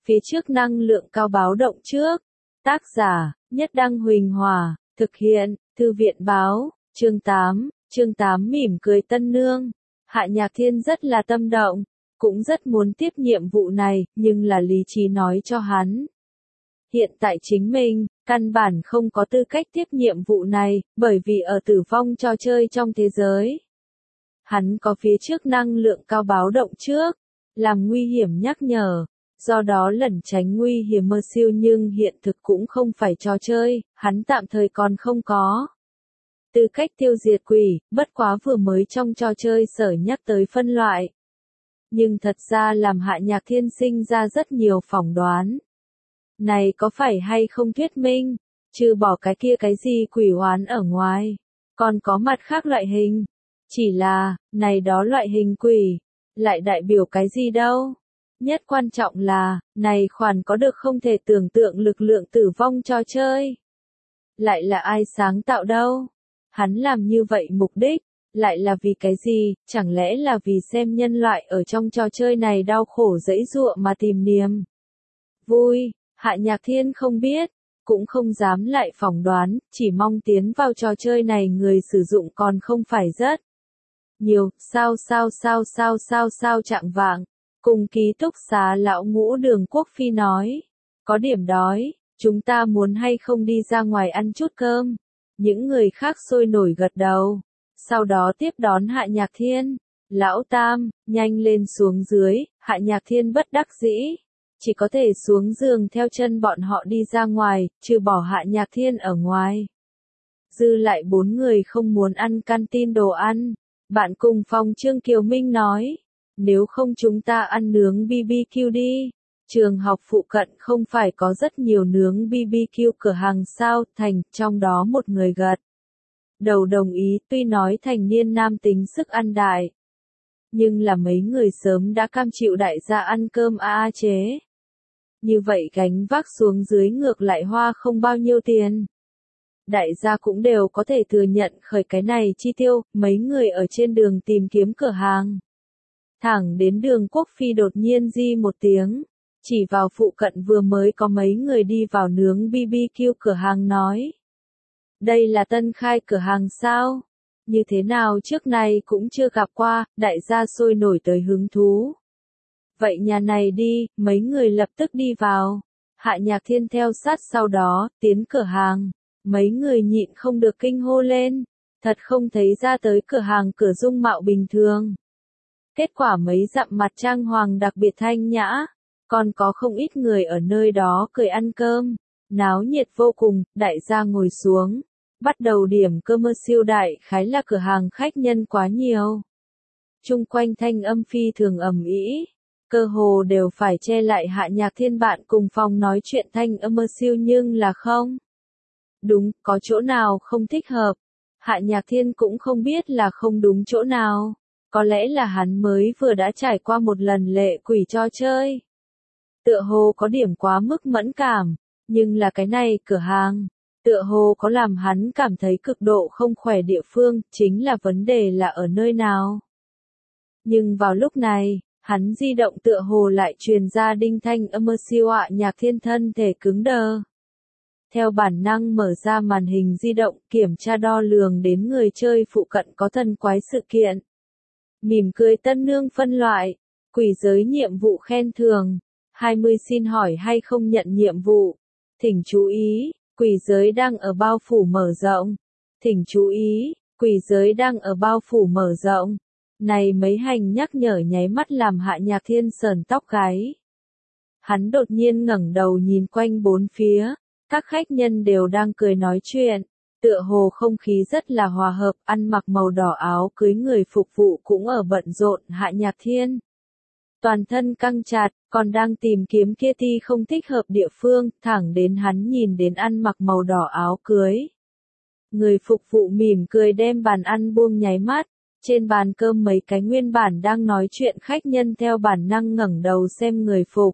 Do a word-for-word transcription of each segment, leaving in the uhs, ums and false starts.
Phía trước năng lượng cao báo động trước. Tác giả, Nhất Đăng Huỳnh Hòa, thực hiện, Thư viện báo, chương tám, chương tám mỉm cười tân nương. Hạ Nhạc Thiên rất là tâm động, cũng rất muốn tiếp nhiệm vụ này, nhưng là lý trí nói cho hắn. Hiện tại chính mình, căn bản không có tư cách tiếp nhiệm vụ này, bởi vì ở tử vong trò chơi trong thế giới. Hắn có phía trước năng lượng cao báo động trước, làm nguy hiểm nhắc nhở, do đó lẩn tránh nguy hiểm mơ siêu nhưng hiện thực cũng không phải trò chơi, hắn tạm thời còn không có. Tư cách tiêu diệt quỷ, bất quá vừa mới trong trò chơi sở nhắc tới phân loại. Nhưng thật ra làm Hạ Nhạc Thiên sinh ra rất nhiều phỏng đoán. Này có phải hay không thuyết minh, trừ bỏ cái kia cái gì quỷ oán ở ngoài, còn có mặt khác loại hình. Chỉ là, này đó loại hình quỷ, lại đại biểu cái gì đâu. Nhất quan trọng là, này khoản có được không thể tưởng tượng lực lượng tử vong trò chơi. Lại là ai sáng tạo đâu? Hắn làm như vậy mục đích, lại là vì cái gì? Chẳng lẽ là vì xem nhân loại ở trong trò chơi này đau khổ dẫy dụa mà tìm niềm vui? Hạ Nhạc Thiên không biết, cũng không dám lại phỏng đoán, chỉ mong tiến vào trò chơi này người sử dụng còn không phải rất nhiều. Sao sao sao sao sao sao trạng vạng, cùng ký túc xá lão Ngũ Đường Quốc Phi nói, có điểm đói, chúng ta muốn hay không đi ra ngoài ăn chút cơm. Những người khác sôi nổi gật đầu, sau đó tiếp đón Hạ Nhạc Thiên. Lão Tam, nhanh lên xuống dưới. Hạ Nhạc Thiên bất đắc dĩ, chỉ có thể xuống giường theo chân bọn họ đi ra ngoài, trừ bỏ Hạ Nhạc Thiên ở ngoài. Dư lại bốn người không muốn ăn canteen đồ ăn. Bạn cùng phòng Trương Kiều Minh nói, nếu không chúng ta ăn nướng bê bê kiu đi. Trường học phụ cận không phải có rất nhiều nướng bê bê kiu cửa hàng sao? Thành, trong đó một người gật đầu đồng ý, tuy nói thành niên nam tính sức ăn đại, nhưng là mấy người sớm đã cam chịu đại gia ăn cơm a a chế. Như vậy gánh vác xuống dưới ngược lại hoa không bao nhiêu tiền. Đại gia cũng đều có thể thừa nhận khởi cái này chi tiêu, mấy người ở trên đường tìm kiếm cửa hàng. Thẳng đến Đường Quốc Phi đột nhiên di một tiếng, chỉ vào phụ cận vừa mới có mấy người đi vào nướng bê bê kiu cửa hàng nói. Đây là tân khai cửa hàng sao? Như thế nào trước này cũng chưa gặp qua, đại gia sôi nổi tới hứng thú. Vậy nhà này đi, mấy người lập tức đi vào. Hạ Nhạc Thiên theo sát sau đó, tiến cửa hàng. Mấy người nhịn không được kinh hô lên. Thật không thấy ra tới cửa hàng cửa dung mạo bình thường. Kết quả mấy dặm mặt trang hoàng đặc biệt thanh nhã. Còn có không ít người ở nơi đó cười ăn cơm. Náo nhiệt vô cùng, đại gia ngồi xuống. Bắt đầu điểm cơm mơ siêu đại khái là cửa hàng khách nhân quá nhiều. Trung quanh thanh âm phi thường ầm ĩ, cơ hồ đều phải che lại Hạ Nhạc Thiên bạn cùng phòng nói chuyện thanh âm mơ siêu nhưng là không. Đúng, có chỗ nào không thích hợp. Hạ Nhạc Thiên cũng không biết là không đúng chỗ nào. Có lẽ là hắn mới vừa đã trải qua một lần lệ quỷ trò chơi. Tựa hồ có điểm quá mức mẫn cảm, nhưng là cái này cửa hàng. Tựa hồ có làm hắn cảm thấy cực độ không khỏe địa phương, chính là vấn đề là ở nơi nào. Nhưng vào lúc này, hắn di động tựa hồ lại truyền ra đinh thanh âm mơ siêu. Hạ Nhạc Thiên thân thể cứng đờ. Theo bản năng mở ra màn hình di động, kiểm tra đo lường đến người chơi phụ cận có thần quái sự kiện. Mỉm cười tân nương phân loại, quỷ giới nhiệm vụ khen thưởng, hai mươi xin hỏi hay không nhận nhiệm vụ. Thỉnh chú ý. Quỷ giới đang ở bao phủ mở rộng. Thỉnh chú ý, quỷ giới đang ở bao phủ mở rộng. Này mấy hành nhắc nhở nháy mắt làm Hạ Nhạc Thiên sờn tóc gáy. Hắn đột nhiên ngẩng đầu nhìn quanh bốn phía, các khách nhân đều đang cười nói chuyện, tựa hồ không khí rất là hòa hợp, ăn mặc màu đỏ áo cưới người phục vụ cũng ở bận rộn. Hạ Nhạc Thiên toàn thân căng chặt, còn đang tìm kiếm kia ti không thích hợp địa phương, thẳng đến hắn nhìn đến ăn mặc màu đỏ áo cưới. Người phục vụ mỉm cười đem bàn ăn buông nháy mắt, trên bàn cơm mấy cái nguyên bản đang nói chuyện khách nhân theo bản năng ngẩng đầu xem người phục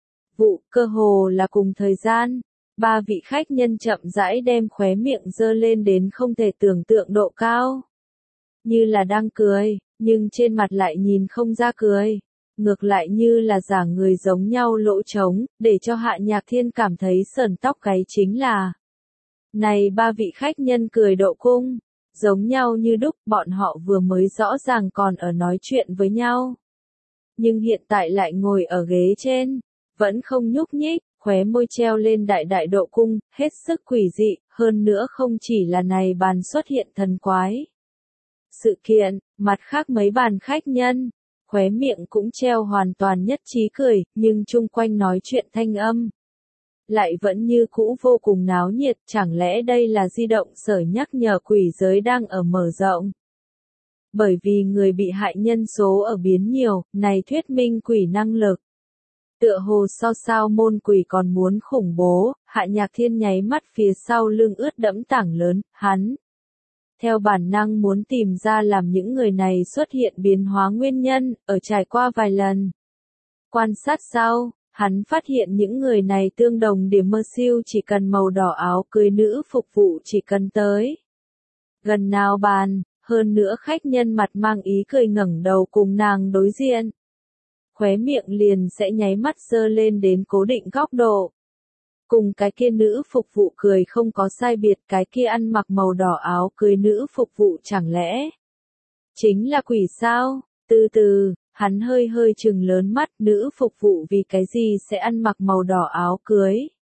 vụ, cơ hồ là cùng thời gian. Ba vị khách nhân chậm rãi đem khóe miệng giơ lên đến không thể tưởng tượng độ cao. Như là đang cười, nhưng trên mặt lại nhìn không ra cười. ngược lại như là giả người giống nhau lỗ trống, để cho Hạ Nhạc Thiên cảm thấy sởn tóc gáy chính là. Này ba vị khách nhân cười độ cung, giống nhau như đúc, bọn họ vừa mới rõ ràng còn ở nói chuyện với nhau. Nhưng hiện tại lại ngồi ở ghế trên, vẫn không nhúc nhích, khóe môi treo lên đại đại độ cung, hết sức quỷ dị, hơn nữa không chỉ là này bàn xuất hiện thần quái. Sự kiện, mặt khác mấy bàn khách nhân, khóe miệng cũng treo hoàn toàn nhất trí cười, nhưng chung quanh nói chuyện thanh âm. Lại vẫn như cũ vô cùng náo nhiệt, chẳng lẽ đây là di động sở nhắc nhở quỷ giới đang ở mở rộng. Bởi vì người bị hại nhân số ở biến nhiều, này thuyết minh quỷ năng lực. Tựa hồ so sao môn quỷ còn muốn khủng bố, Hạ Nhạc Thiên nháy mắt phía sau lưng ướt đẫm tảng lớn, hắn. Theo bản năng muốn tìm ra làm những người này xuất hiện biến hóa nguyên nhân, ở trải qua vài lần. Quan sát sau, hắn phát hiện những người này tương đồng điểm mơ siêu chỉ cần màu đỏ áo cưới nữ phục vụ chỉ cần tới. Gần nào bàn, hơn nữa khách nhân mặt mang ý cười ngẩng đầu cùng nàng đối diện. Khóe miệng liền sẽ nháy mắt giơ lên đến cố định góc độ. Cùng cái kia nữ phục vụ cười không có sai biệt, cái kia ăn mặc màu đỏ áo cưới nữ phục vụ chẳng lẽ chính là quỷ sao? Từ từ, hắn hơi hơi trừng lớn mắt, nữ phục vụ vì cái gì sẽ ăn mặc màu đỏ áo cưới?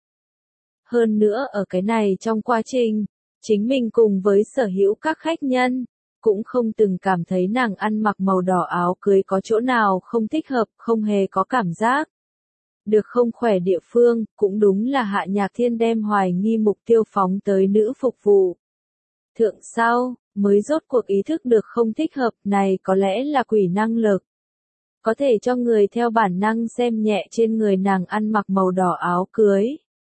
Hơn nữa ở cái này trong quá trình, chính mình cùng với sở hữu các khách nhân, cũng không từng cảm thấy nàng ăn mặc màu đỏ áo cưới có chỗ nào không thích hợp, không hề có cảm giác. Được không khỏe địa phương, cũng đúng là Hạ Nhạc Thiên đem hoài nghi mục tiêu phóng tới nữ phục vụ. Thượng sau, mới rốt cuộc ý thức được không thích hợp, này có lẽ là quỷ năng lực. Có thể cho người theo bản năng xem nhẹ trên người nàng ăn mặc màu đỏ áo cưới.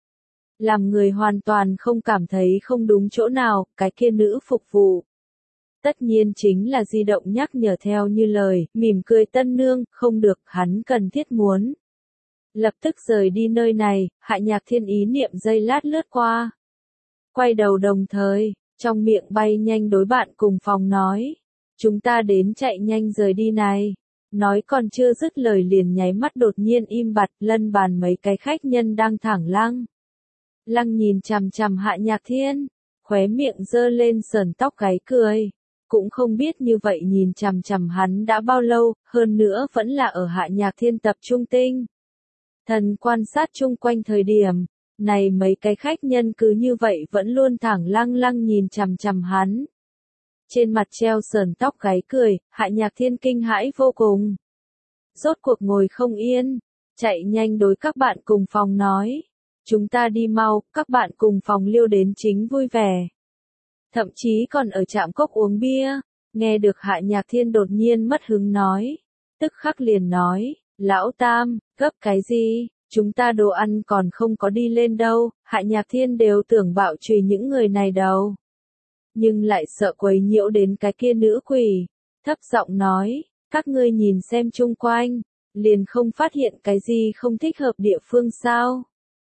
Làm người hoàn toàn không cảm thấy không đúng chỗ nào, cái kia nữ phục vụ. Tất nhiên chính là di động nhắc nhở theo như lời, mỉm cười tân nương, không được, hắn cần thiết muốn. Lập tức rời đi nơi này, Hạ Nhạc Thiên ý niệm giây lát lướt qua. Quay đầu đồng thời, trong miệng bay nhanh đối bạn cùng phòng nói. Chúng ta đến chạy nhanh rời đi này. Nói còn chưa dứt lời liền nháy mắt đột nhiên im bặt, lân bàn mấy cái khách nhân đang thẳng lăng. Lăng nhìn chằm chằm Hạ Nhạc Thiên, khóe miệng giơ lên sờn tóc gáy cười. Cũng không biết như vậy nhìn chằm chằm hắn đã bao lâu, hơn nữa vẫn là ở Hạ Nhạc Thiên tập trung tinh. Thần quan sát chung quanh thời điểm, này mấy cái khách nhân cứ như vậy vẫn luôn thẳng lăng lăng nhìn chằm chằm hắn. Trên mặt treo sờn tóc gáy cười, Hạ Nhạc Thiên kinh hãi vô cùng. Rốt cuộc ngồi không yên, chạy nhanh đối các bạn cùng phòng nói. Chúng ta đi mau, các bạn cùng phòng liêu đến chính vui vẻ. Thậm chí còn ở trạm cốc uống bia, nghe được Hạ Nhạc Thiên đột nhiên mất hứng nói. Tức khắc liền nói, lão tam, gấp cái gì, chúng ta đồ ăn còn không có đi lên đâu, Hạ Nhạc Thiên đều tưởng bạo chùy những người này đâu. Nhưng lại sợ quấy nhiễu đến cái kia nữ quỷ, thấp giọng nói, các ngươi nhìn xem chung quanh, liền không phát hiện cái gì không thích hợp địa phương sao.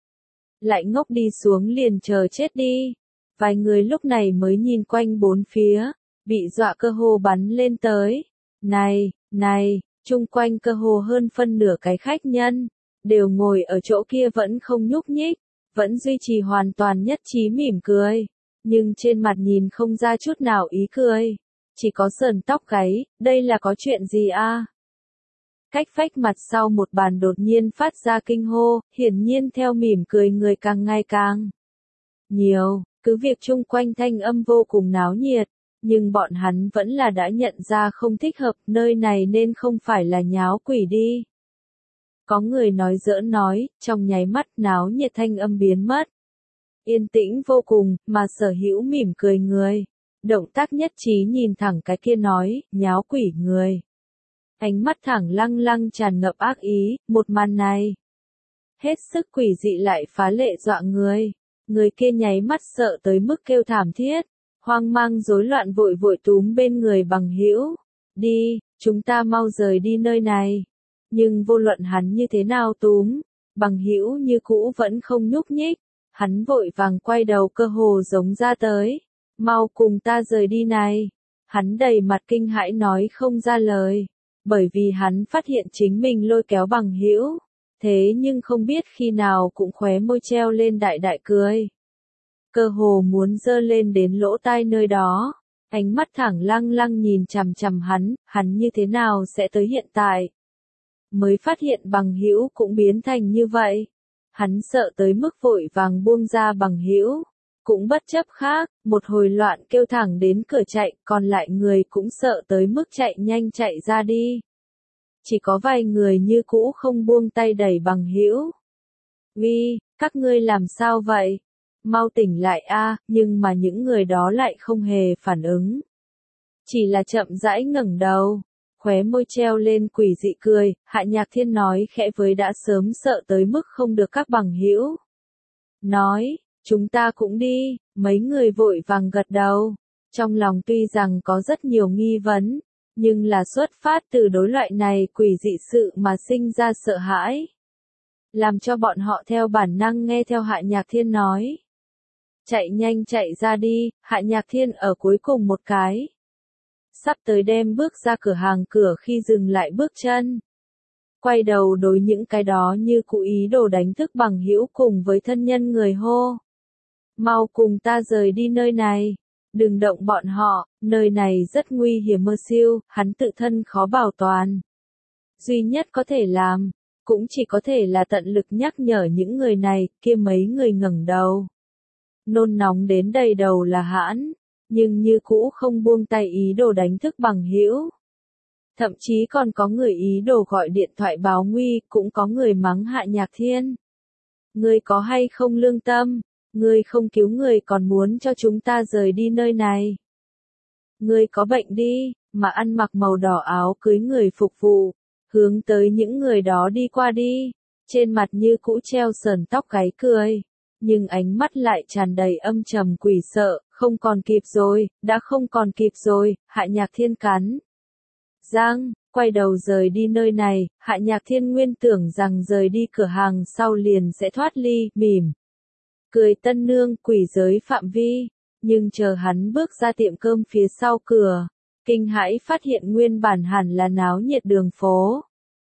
Lại ngốc đi xuống liền chờ chết đi. Vài người lúc này mới nhìn quanh bốn phía, bị dọa cơ hồ bắn lên tới. Này, này, chung quanh cơ hồ hơn phân nửa cái khách nhân, đều ngồi ở chỗ kia vẫn không nhúc nhích, vẫn duy trì hoàn toàn nhất trí mỉm cười, nhưng trên mặt nhìn không ra chút nào ý cười, chỉ có sờn tóc gáy, đây là có chuyện gì a? Cách phách mặt sau một bàn đột nhiên phát ra kinh hô, hiển nhiên theo mỉm cười người càng ngày càng nhiều. Cứ việc chung quanh thanh âm vô cùng náo nhiệt, nhưng bọn hắn vẫn là đã nhận ra không thích hợp, nơi này nên không phải là nháo quỷ đi. Có người nói giỡn nói, trong nháy mắt náo nhiệt thanh âm biến mất. Yên tĩnh vô cùng, mà sở hữu mỉm cười người. Động tác nhất trí nhìn thẳng cái kia nói, nháo quỷ người. Ánh mắt thẳng lăng lăng tràn ngập ác ý, một màn này. Hết sức quỷ dị lại phá lệ dọa người. Người kia nháy mắt sợ tới mức kêu thảm thiết, hoang mang rối loạn vội vội túm bên người bằng hữu. Đi, chúng ta mau rời đi nơi này. Nhưng vô luận hắn như thế nào túm, bằng hữu như cũ vẫn không nhúc nhích. Hắn vội vàng quay đầu cơ hồ giống ra tới. Mau cùng ta rời đi này. Hắn đầy mặt kinh hãi nói không ra lời. bởi vì hắn phát hiện chính mình lôi kéo bằng hữu, thế nhưng không biết khi nào cũng khóe môi treo lên đại đại cười. Cơ hồ muốn giơ lên đến lỗ tai nơi đó, ánh mắt thẳng lăng lăng nhìn chằm chằm hắn, hắn như thế nào sẽ tới hiện tại. Mới phát hiện bằng hữu cũng biến thành như vậy. Hắn sợ tới mức vội vàng buông ra bằng hữu, cũng bất chấp khác, một hồi loạn kêu thẳng đến cửa chạy, còn lại người cũng sợ tới mức chạy nhanh chạy ra đi. Chỉ có vài người như cũ không buông tay đẩy bằng hữu. Uy, các ngươi làm sao vậy? Mau tỉnh lại a, nhưng mà những người đó lại không hề phản ứng. Chỉ là chậm rãi ngẩng đầu, khóe môi treo lên quỷ dị cười, Hạ Nhạc Thiên nói khẽ với đã sớm sợ tới mức không được các bằng hữu. Nói, chúng ta cũng đi, mấy người vội vàng gật đầu. Trong lòng tuy rằng có rất nhiều nghi vấn, nhưng là xuất phát từ đối loại này quỷ dị sự mà sinh ra sợ hãi. Làm cho bọn họ theo bản năng nghe theo Hạ Nhạc Thiên nói. Chạy nhanh chạy ra đi, Hạ Nhạc Thiên ở cuối cùng một cái. Sắp tới đem bước ra cửa hàng cửa khi dừng lại bước chân. Quay đầu đối những cái đó như cụ ý đồ đánh thức bằng hữu cùng với thân nhân người hô. Mau cùng ta rời đi nơi này. Đừng động bọn họ, nơi này rất nguy hiểm mơ siêu, hắn tự thân khó bảo toàn. Duy nhất có thể làm, cũng chỉ có thể là tận lực nhắc nhở những người này, kia mấy người ngẩng đầu. Nôn nóng đến đầy đầu là hãn, nhưng như cũ không buông tay ý đồ đánh thức bằng hữu. Thậm chí còn có người ý đồ gọi điện thoại báo nguy, cũng có người mắng Hạ Nhạc Thiên. Ngươi có hay không lương tâm? Ngươi không cứu người còn muốn cho chúng ta rời đi nơi này. Ngươi có bệnh đi, mà ăn mặc màu đỏ áo cưới người phục vụ, hướng tới những người đó đi qua đi, trên mặt như cũ treo sờn tóc gáy cười, nhưng ánh mắt lại tràn đầy âm trầm quỷ sợ, không còn kịp rồi, đã không còn kịp rồi, Hạ Nhạc Thiên cắn. Giang, quay đầu rời đi nơi này, Hạ Nhạc Thiên nguyên tưởng rằng rời đi cửa hàng sau liền sẽ thoát ly, mỉm. Cười tân nương quỷ giới phạm vi, nhưng chờ hắn bước ra tiệm cơm phía sau cửa, kinh hãi phát hiện nguyên bản hẳn là náo nhiệt đường phố.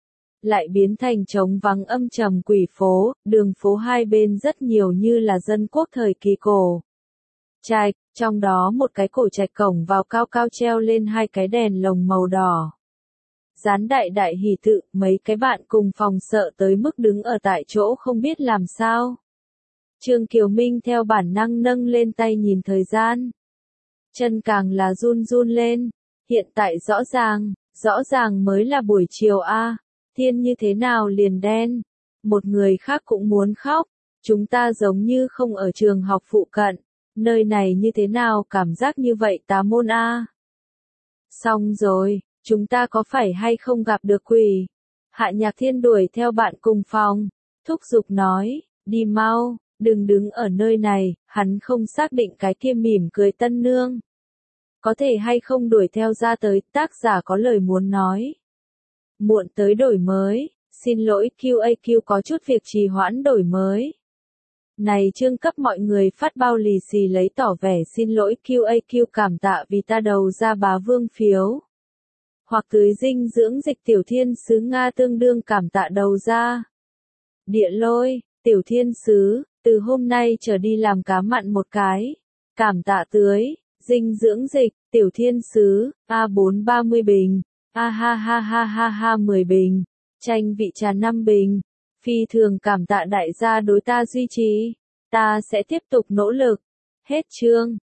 Lại biến thành trống vắng âm trầm quỷ phố, đường phố hai bên rất nhiều như là dân quốc thời kỳ cổ. Trạch, trong đó một cái cổ trạch cổng vào cao cao treo lên hai cái đèn lồng màu đỏ. Dán đại đại hỷ tự, mấy cái bạn cùng phòng sợ tới mức đứng ở tại chỗ không biết làm sao. Trương Kiều Minh theo bản năng nâng lên tay nhìn thời gian. Chân càng là run run lên, hiện tại rõ ràng, rõ ràng mới là buổi chiều a, thiên như thế nào liền đen. Một người khác cũng muốn khóc, chúng ta giống như không ở trường học phụ cận, nơi này như thế nào cảm giác như vậy tà môn a. Xong rồi, chúng ta có phải hay không gặp được quỷ? Hạ Nhạc Thiên đuổi theo bạn cùng phòng, thúc giục nói, đi mau. Đừng đứng ở nơi này, hắn không xác định cái kia mỉm cười tân nương. Có thể hay không đuổi theo ra tới, tác giả có lời muốn nói. Muộn tới đổi mới, xin lỗi quy a quy có chút việc trì hoãn đổi mới. Này chương cấp mọi người phát bao lì xì lấy tỏ vẻ xin lỗi quy a quy cảm tạ vì ta đầu ra bá vương phiếu. Hoặc tưới dinh dưỡng dịch tiểu thiên sứ Nga tương đương cảm tạ đầu ra. Địa lôi, tiểu thiên sứ. Từ hôm nay trở đi làm cá mặn một cái. Cảm tạ tưới, dinh dưỡng dịch, tiểu thiên sứ, A bốn ba mươi bình, A ha ha ha ha ha mười bình, chanh vị trà năm bình. Phi thường cảm tạ đại gia đối ta duy trì. Ta sẽ tiếp tục nỗ lực. Hết chương.